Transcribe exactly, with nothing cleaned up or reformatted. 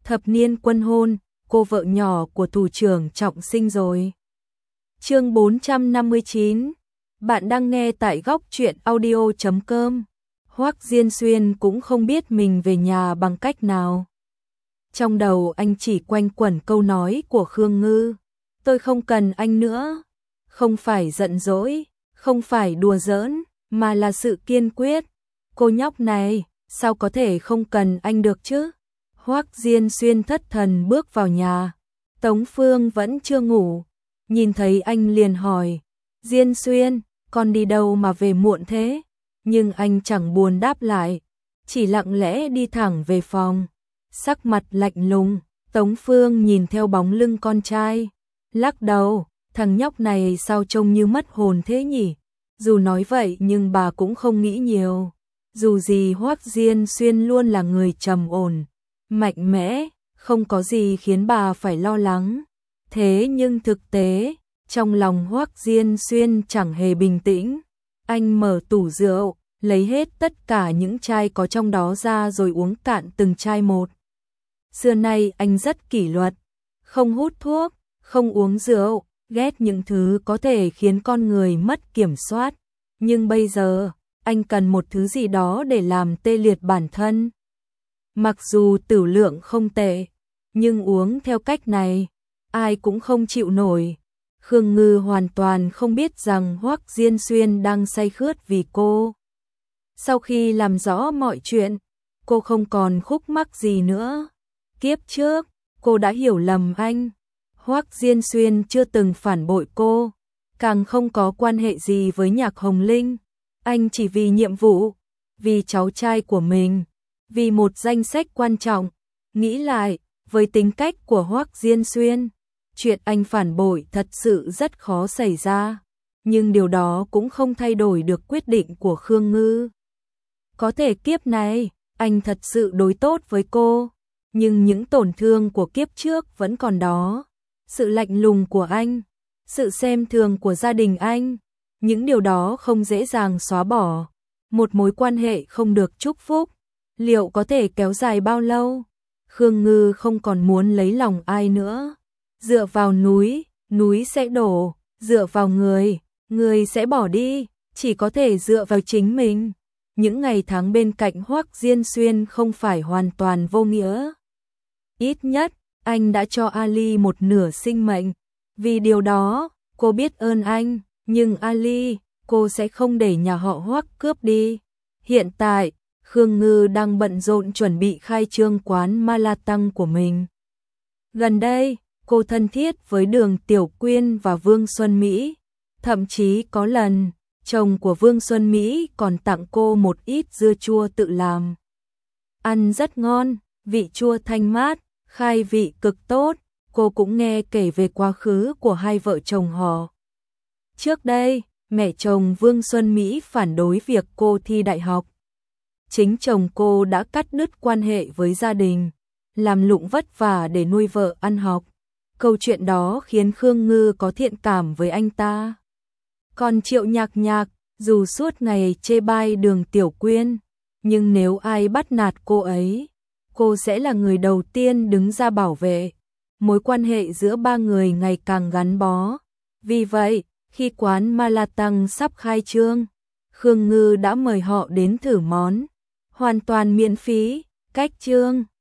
thập niên quân hôn, cô vợ nhỏ của thủ trưởng Trọng Sinh rồi. Chương bốn trăm năm mươi chín. Bạn đang nghe tại góc truyện audio chấm com. Hoắc Diên Xuyên cũng không biết mình về nhà bằng cách nào. Trong đầu anh chỉ quanh quẩn câu nói của Khương Ngư, tôi không cần anh nữa. Không phải giận dỗi, không phải đùa giỡn, mà là sự kiên quyết. Cô nhóc này, sao có thể không cần anh được chứ? Hoắc Diên Xuyên thất thần bước vào nhà. Tống Phương vẫn chưa ngủ. Nhìn thấy anh liền hỏi, Diên Xuyên, con đi đâu mà về muộn thế? Nhưng anh chẳng buồn đáp lại, chỉ lặng lẽ đi thẳng về phòng. Sắc mặt lạnh lùng, Tống Phương nhìn theo bóng lưng con trai. Lắc đầu, thằng nhóc này sao trông như mất hồn thế nhỉ? Dù nói vậy nhưng bà cũng không nghĩ nhiều. Dù gì Hoắc Diên Xuyên luôn là người trầm ổn, mạnh mẽ, không có gì khiến bà phải lo lắng. Thế nhưng thực tế, trong lòng Hoắc Diên Xuyên chẳng hề bình tĩnh. Anh mở tủ rượu, lấy hết tất cả những chai có trong đó ra rồi uống cạn từng chai một. Xưa nay anh rất kỷ luật, không hút thuốc, không uống rượu, ghét những thứ có thể khiến con người mất kiểm soát. Nhưng bây giờ, anh cần một thứ gì đó để làm tê liệt bản thân. Mặc dù tửu lượng không tệ, nhưng uống theo cách này, ai cũng không chịu nổi. Khương Ngư hoàn toàn không biết rằng Hoắc Diên Xuyên đang say khướt vì cô. Sau khi làm rõ mọi chuyện, cô không còn khúc mắc gì nữa. Kiếp trước, cô đã hiểu lầm anh. Hoắc Diên Xuyên chưa từng phản bội cô, càng không có quan hệ gì với Nhạc Hồng Linh. Anh chỉ vì nhiệm vụ, vì cháu trai của mình, vì một danh sách quan trọng. Nghĩ lại, với tính cách của Hoắc Diên Xuyên, chuyện anh phản bội thật sự rất khó xảy ra. Nhưng điều đó cũng không thay đổi được quyết định của Khương Ngư. Có thể kiếp này, anh thật sự đối tốt với cô, nhưng những tổn thương của kiếp trước vẫn còn đó. Sự lạnh lùng của anh, sự xem thường của gia đình anh, những điều đó không dễ dàng xóa bỏ. Một mối quan hệ không được chúc phúc, liệu có thể kéo dài bao lâu? Khương Ngư không còn muốn lấy lòng ai nữa. Dựa vào núi, núi sẽ đổ, dựa vào người, người sẽ bỏ đi, chỉ có thể dựa vào chính mình. Những ngày tháng bên cạnh Hoắc Diên Xuyên không phải hoàn toàn vô nghĩa. Ít nhất, anh đã cho Ali một nửa sinh mệnh. Vì điều đó, cô biết ơn anh, nhưng Ali, cô sẽ không để nhà họ Hoắc cướp đi. Hiện tại, Khương Ngư đang bận rộn chuẩn bị khai trương quán Ma La Tăng của mình. Gần đây, cô thân thiết với Đường Tiểu Quyên và Vương Xuân Mỹ. Thậm chí có lần, chồng của Vương Xuân Mỹ còn tặng cô một ít dưa chua tự làm. Ăn rất ngon, vị chua thanh mát, khai vị cực tốt. Cô cũng nghe kể về quá khứ của hai vợ chồng họ. Trước đây, mẹ chồng Vương Xuân Mỹ phản đối việc cô thi đại học. Chính chồng cô đã cắt đứt quan hệ với gia đình, làm lụng vất vả để nuôi vợ ăn học. Câu chuyện đó khiến Khương Ngư có thiện cảm với anh ta. Còn Triệu Nhạc Nhạc, dù suốt ngày chê bai Đường Tiểu Quyên, nhưng nếu ai bắt nạt cô ấy, cô sẽ là người đầu tiên đứng ra bảo vệ. Mối quan hệ giữa ba người ngày càng gắn bó. Vì vậy, khi quán Ma La Tăng sắp khai trương, Khương Ngư đã mời họ đến thử món. Hoàn toàn miễn phí, cách trương.